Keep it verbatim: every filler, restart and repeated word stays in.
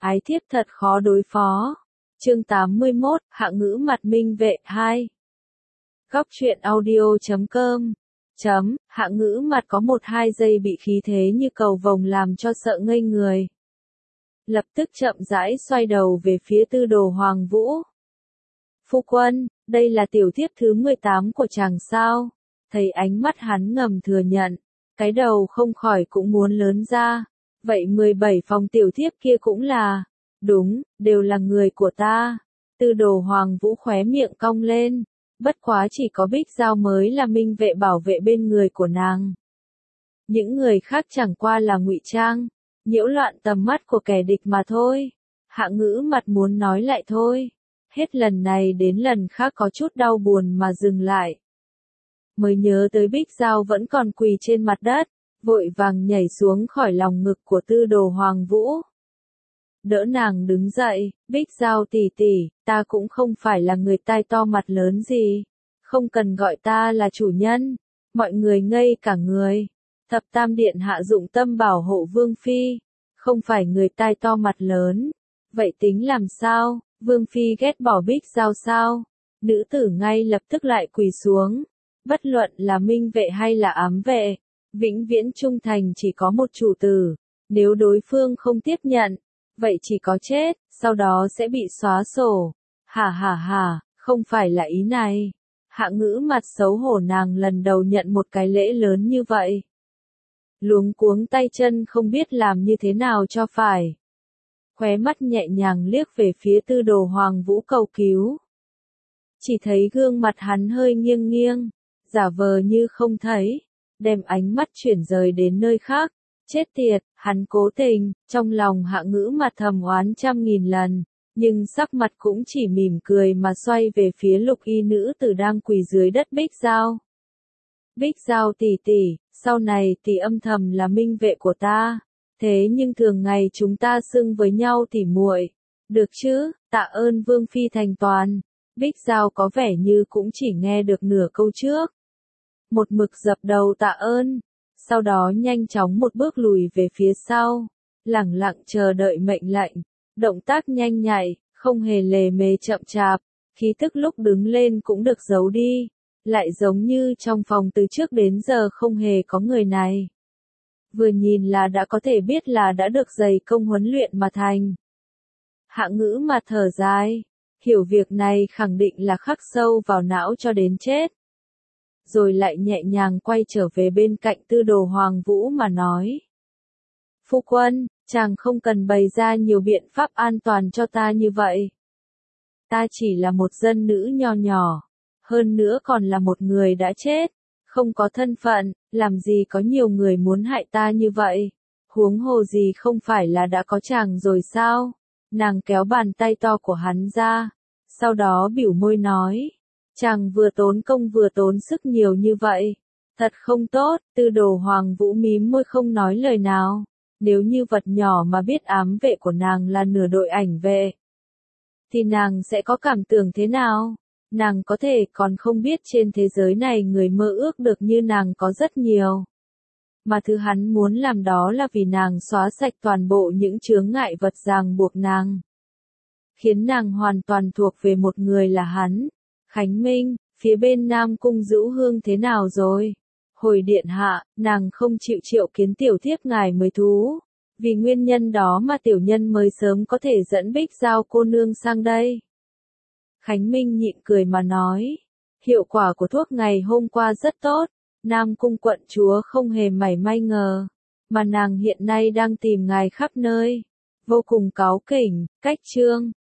ái thiếp thật khó đối phó. Chương tám mươi mốt, hạ ngữ mặt minh vệ hai. Góc truyện audio chấm com chấm, hạ ngữ mặt có một hai giây bị khí thế như cầu vồng làm cho sợ ngây người. Lập tức chậm rãi xoay đầu về phía Tư Đồ Hoàng Vũ. Phu quân, đây là tiểu thiếp thứ mười tám của chàng sao? Thấy ánh mắt hắn ngầm thừa nhận, cái đầu không khỏi cũng muốn lớn ra. Vậy mười bảy phòng tiểu thiếp kia cũng là, đúng, đều là người của ta. Tư Đồ Hoàng Vũ khóe miệng cong lên, bất quá chỉ có Bích Giao mới là minh vệ bảo vệ bên người của nàng. Những người khác chẳng qua là ngụy trang, nhiễu loạn tầm mắt của kẻ địch mà thôi. Hạ ngữ mặt muốn nói lại thôi, hết lần này đến lần khác có chút đau buồn mà dừng lại. Mới nhớ tới Bích Giao vẫn còn quỳ trên mặt đất, vội vàng nhảy xuống khỏi lòng ngực của Tư Đồ Hoàng Vũ. Đỡ nàng đứng dậy, Bích Giao tỷ tỷ, ta cũng không phải là người tai to mặt lớn gì, không cần gọi ta là chủ nhân. Mọi người ngây cả người. Thập Tam Điện hạ dụng tâm bảo hộ Vương Phi, không phải người tai to mặt lớn. Vậy tính làm sao? Vương Phi ghét bỏ Bích Giao sao? Nữ tử ngay lập tức lại quỳ xuống. Bất luận là minh vệ hay là ám vệ, vĩnh viễn trung thành chỉ có một chủ tử. Nếu đối phương không tiếp nhận, vậy chỉ có chết, sau đó sẽ bị xóa sổ. Hả hả hả, không phải là ý này. Hạ ngữ mặt xấu hổ, nàng lần đầu nhận một cái lễ lớn như vậy. Luống cuống tay chân không biết làm như thế nào cho phải. Khóe mắt nhẹ nhàng liếc về phía Tư Đồ Hoàng Vũ cầu cứu. Chỉ thấy gương mặt hắn hơi nghiêng nghiêng, giả vờ như không thấy, đem ánh mắt chuyển rời đến nơi khác. Chết tiệt, hắn cố tình. Trong lòng hạ ngữ mặt thầm oán trăm nghìn lần, nhưng sắc mặt cũng chỉ mỉm cười mà xoay về phía lục y nữ tử đang quỳ dưới đất Bích Giao. Bích Giao tỷ tỷ, sau này tỷ âm thầm là minh vệ của ta, thế nhưng thường ngày chúng ta xưng với nhau tỷ muội, được chứ? Tạ ơn Vương Phi thành toàn. Bích Giao có vẻ như cũng chỉ nghe được nửa câu trước, một mực dập đầu tạ ơn, sau đó nhanh chóng một bước lùi về phía sau, lẳng lặng chờ đợi mệnh lệnh. Động tác nhanh nhạy, không hề lề mề chậm chạp, khí tức lúc đứng lên cũng được giấu đi, lại giống như trong phòng từ trước đến giờ không hề có người này. Vừa nhìn là đã có thể biết là đã được dày công huấn luyện mà thành. Hạ ngữ mà thở dài, hiểu việc này khẳng định là khắc sâu vào não cho đến chết. Rồi lại nhẹ nhàng quay trở về bên cạnh Tư Đồ Hoàng Vũ mà nói. Phu quân, chàng không cần bày ra nhiều biện pháp an toàn cho ta như vậy. Ta chỉ là một dân nữ nho nhỏ, hơn nữa còn là một người đã chết, không có thân phận, làm gì có nhiều người muốn hại ta như vậy. Huống hồ gì không phải là đã có chàng rồi sao? Nàng kéo bàn tay to của hắn ra, sau đó bĩu môi nói. Chàng vừa tốn công vừa tốn sức nhiều như vậy, thật không tốt. Tư Đồ Hoàng Vũ mím môi không nói lời nào. Nếu như vật nhỏ mà biết ám vệ của nàng là nửa đội ảnh vệ, thì nàng sẽ có cảm tưởng thế nào? Nàng có thể còn không biết trên thế giới này người mơ ước được như nàng có rất nhiều. Mà thứ hắn muốn làm đó là vì nàng xóa sạch toàn bộ những chướng ngại vật ràng buộc nàng, khiến nàng hoàn toàn thuộc về một người là hắn. Khánh Minh, phía bên Nam Cung Dữu Hương thế nào rồi? Hồi điện hạ, nàng không chịu triệu kiến tiểu thiếp ngài mới thú. Vì nguyên nhân đó mà tiểu nhân mới sớm có thể dẫn Bích Giao cô nương sang đây. Khánh Minh nhịn cười mà nói. Hiệu quả của thuốc ngày hôm qua rất tốt. Nam Cung quận chúa không hề mảy may ngờ. Mà nàng hiện nay đang tìm ngài khắp nơi. Vô cùng cáu kỉnh. Cách chương.